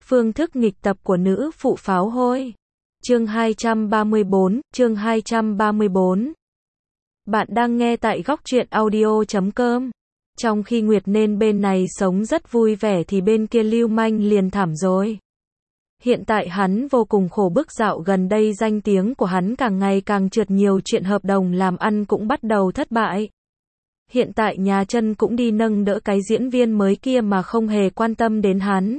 Phương thức nghịch tập của nữ phụ pháo hôi. Chương 234, chương 234. Bạn đang nghe tại góc truyện audio.com. Trong khi Nguyệt nên bên này sống rất vui vẻ thì bên kia Lưu Manh liền thảm rồi. Hiện tại hắn vô cùng khổ bức, dạo gần đây danh tiếng của hắn càng ngày càng trượt, nhiều chuyện hợp đồng làm ăn cũng bắt đầu thất bại. Hiện tại nhà chân cũng đi nâng đỡ cái diễn viên mới kia mà không hề quan tâm đến hắn.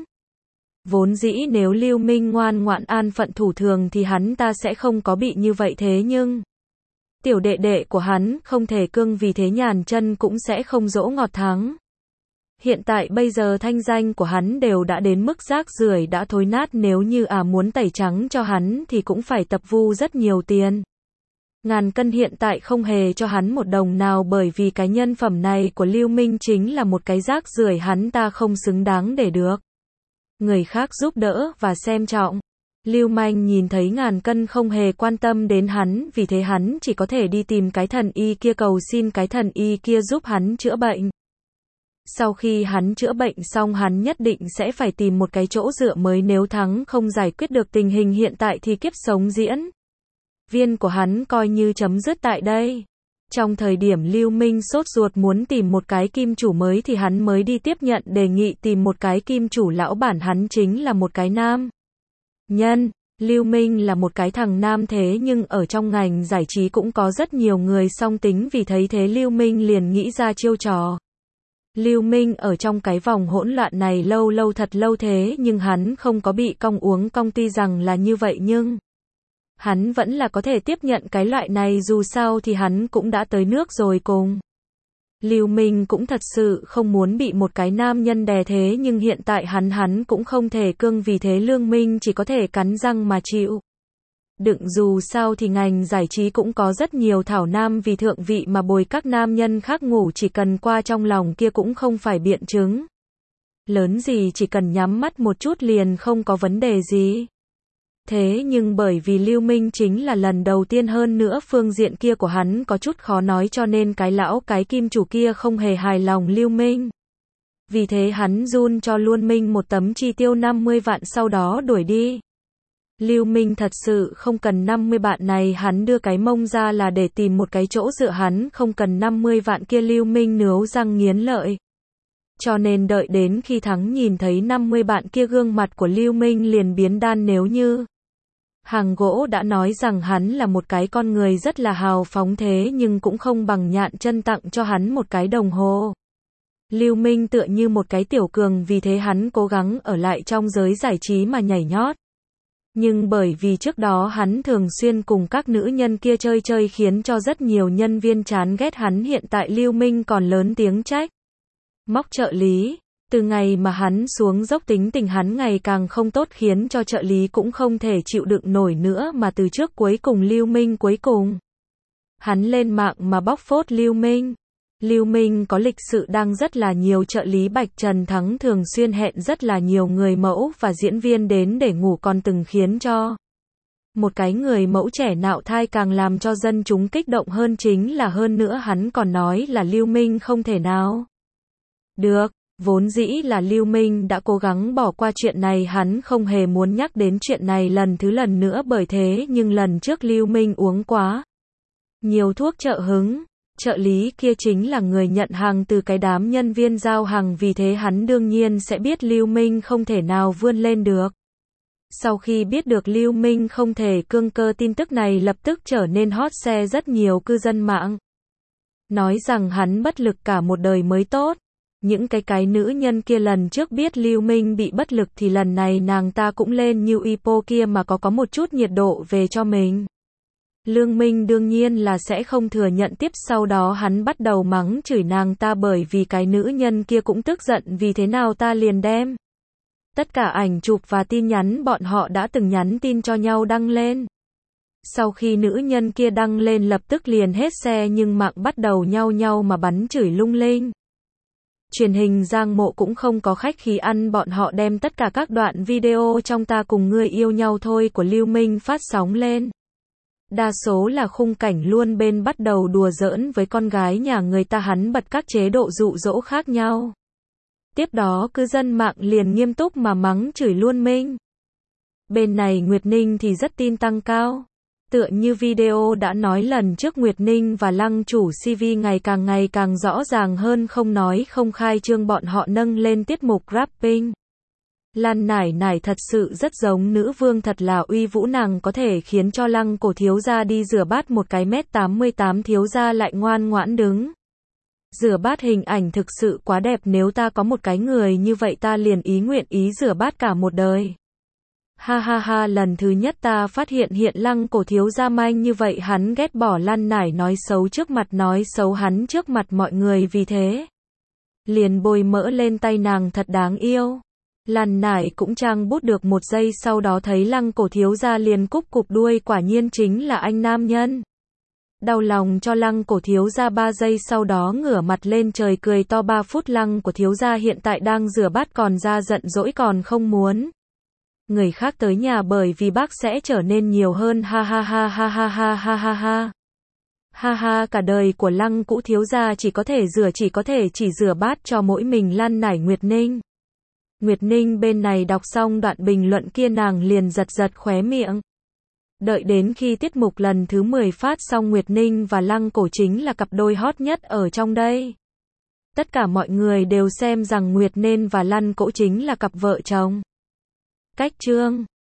Vốn dĩ nếu Lưu Minh ngoan ngoãn an phận thủ thường thì hắn ta sẽ không có bị như vậy, thế nhưng tiểu đệ đệ của hắn không thể cưng, vì thế nhàn chân cũng sẽ không dỗ ngọt thắng. Hiện tại bây giờ thanh danh của hắn đều đã đến mức rác rưởi đã thối nát, nếu như muốn tẩy trắng cho hắn thì cũng phải tập vu rất nhiều tiền. Ngàn Cân hiện tại không hề cho hắn một đồng nào, bởi vì cái nhân phẩm này của Lưu Minh chính là một cái rác rưởi, hắn ta không xứng đáng để được người khác giúp đỡ và xem trọng. Lưu Manh nhìn thấy Ngàn Cân không hề quan tâm đến hắn, vì thế hắn chỉ có thể đi tìm cái thần y kia cầu xin cái thần y kia giúp hắn chữa bệnh. Sau khi hắn chữa bệnh xong, hắn nhất định sẽ phải tìm một cái chỗ dựa mới, nếu thắng không giải quyết được tình hình hiện tại thì kiếp sống diễn viên của hắn coi như chấm dứt tại đây. Trong thời điểm Lưu Minh sốt ruột muốn tìm một cái kim chủ mới thì hắn mới đi tiếp nhận đề nghị tìm một cái kim chủ lão bản, hắn chính là một cái nam nhân. Lưu Minh là một cái thằng nam, thế nhưng ở trong ngành giải trí cũng có rất nhiều người song tính, vì thấy thế Lưu Minh liền nghĩ ra chiêu trò. Lưu Minh ở trong cái vòng hỗn loạn này lâu thật lâu, thế nhưng hắn không có bị cong uống cong, tuy rằng là như vậy nhưng hắn vẫn là có thể tiếp nhận cái loại này, dù sao thì hắn cũng đã tới nước rồi. Cùng Lưu Minh cũng thật sự không muốn bị một cái nam nhân đè, thế nhưng hiện tại hắn cũng không thể cưng, vì thế Lưu Minh chỉ có thể cắn răng mà chịu đựng. Dù sao thì ngành giải trí cũng có rất nhiều thảo nam vì thượng vị mà bồi các nam nhân khác ngủ, chỉ cần qua trong lòng kia cũng không phải biện chứng lớn gì, chỉ cần nhắm mắt một chút liền không có vấn đề gì. Thế nhưng bởi vì Lưu Minh chính là lần đầu tiên, hơn nữa phương diện kia của hắn có chút khó nói, cho nên cái kim chủ kia không hề hài lòng Lưu Minh. Vì thế hắn run cho Lưu Minh một tấm chi tiêu 50 vạn sau đó đuổi đi. Lưu Minh thật sự không cần 50 vạn này, hắn đưa cái mông ra là để tìm một cái chỗ dựa, hắn không cần 50 vạn kia. Lưu Minh nướu răng nghiến lợi. Cho nên đợi đến khi thắng nhìn thấy 50 vạn kia, gương mặt của Lưu Minh liền biến đan. Nếu như Hàng Gỗ đã nói rằng hắn là một cái con người rất là hào phóng, thế nhưng cũng không bằng Nhạn Chân tặng cho hắn một cái đồng hồ. Lưu Minh tựa như một cái tiểu cường, vì thế hắn cố gắng ở lại trong giới giải trí mà nhảy nhót. Nhưng bởi vì trước đó hắn thường xuyên cùng các nữ nhân kia chơi khiến cho rất nhiều nhân viên chán ghét hắn, hiện tại Lưu Minh còn lớn tiếng trách móc trợ lý. Từ ngày mà hắn xuống dốc, tính tình hắn ngày càng không tốt, khiến cho trợ lý cũng không thể chịu đựng nổi nữa, mà từ trước cuối cùng Lưu Minh hắn lên mạng mà bóc phốt Lưu Minh. Lưu Minh có lịch sự đang rất là nhiều trợ lý, Bạch Trần Thắng thường xuyên hẹn rất là nhiều người mẫu và diễn viên đến để ngủ, còn từng khiến cho một cái người mẫu trẻ nạo thai. Càng làm cho dân chúng kích động hơn chính là hơn nữa hắn còn nói là Lưu Minh không thể nào được. Vốn dĩ là Lưu Minh đã cố gắng bỏ qua chuyện này, hắn không hề muốn nhắc đến chuyện này lần nữa, bởi thế nhưng lần trước Lưu Minh uống quá nhiều thuốc trợ hứng. Trợ lý kia chính là người nhận hàng từ cái đám nhân viên giao hàng, vì thế hắn đương nhiên sẽ biết Lưu Minh không thể nào vươn lên được. Sau khi biết được Lưu Minh không thể cương cơ, tin tức này lập tức trở nên hot share, rất nhiều cư dân mạng nói rằng hắn bất lực cả một đời mới tốt. Những cái nữ nhân kia lần trước biết Lưu Minh bị bất lực thì lần này nàng ta cũng lên như Ipo kia mà có một chút nhiệt độ về cho mình. Lưu Minh đương nhiên là sẽ không thừa nhận, tiếp sau đó hắn bắt đầu mắng chửi nàng ta, bởi vì cái nữ nhân kia cũng tức giận, vì thế nào ta liền đem tất cả ảnh chụp và tin nhắn bọn họ đã từng nhắn tin cho nhau đăng lên. Sau khi nữ nhân kia đăng lên lập tức liền hết share, nhưng mạng bắt đầu nhau mà bắn chửi lung linh. Truyền hình Giang Mộ cũng không có khách khí ăn, bọn họ đem tất cả các đoạn video trong Ta Cùng Ngươi Yêu Nhau Thôi của Lưu Minh phát sóng lên. Đa số là khung cảnh luôn bên bắt đầu đùa giỡn với con gái nhà người ta, hắn bật các chế độ dụ dỗ khác nhau. Tiếp đó cư dân mạng liền nghiêm túc mà mắng chửi luôn Minh. Bên này Nguyệt Ninh thì rất tin tăng cao. Tựa như video đã nói lần trước, Nguyệt Ninh và Lăng chủ CV ngày càng rõ ràng hơn, không nói không khai trương bọn họ nâng lên tiết mục rapping. Lan Nải Nải thật sự rất giống nữ vương, thật là uy vũ, nàng có thể khiến cho Lăng cổ thiếu gia đi rửa bát một cái m88 thiếu gia lại ngoan ngoãn đứng rửa bát, hình ảnh thực sự quá đẹp, nếu ta có một cái người như vậy ta liền nguyện ý rửa bát cả một đời. Ha ha ha, lần thứ nhất ta phát hiện Lăng cổ thiếu gia manh như vậy, hắn ghét bỏ Lan Nải nói xấu hắn trước mặt mọi người, vì thế liền bôi mỡ lên tay nàng, thật đáng yêu. Lan Nải cũng trang bút được một giây, sau đó thấy Lăng cổ thiếu gia liền cúp cụp đuôi, quả nhiên chính là anh nam nhân. Đau lòng cho Lăng cổ thiếu gia 3 giây, sau đó ngửa mặt lên trời cười to 3 phút. Lăng cổ thiếu gia hiện tại đang rửa bát còn ra giận dỗi, còn không muốn người khác tới nhà, bởi vì bác sẽ trở nên nhiều hơn. Ha ha ha ha ha ha ha ha ha. Ha ha, cả đời của Lăng cũ thiếu gia chỉ có thể rửa bát cho mỗi mình Lan Nải. Nguyệt Ninh bên này đọc xong đoạn bình luận kia, nàng liền giật khóe miệng. Đợi đến khi tiết mục lần thứ 10 phát xong, Nguyệt Ninh và Lăng cổ chính là cặp đôi hot nhất ở trong đây. Tất cả mọi người đều xem rằng Nguyệt Ninh và Lăng cổ chính là cặp vợ chồng. Cách chương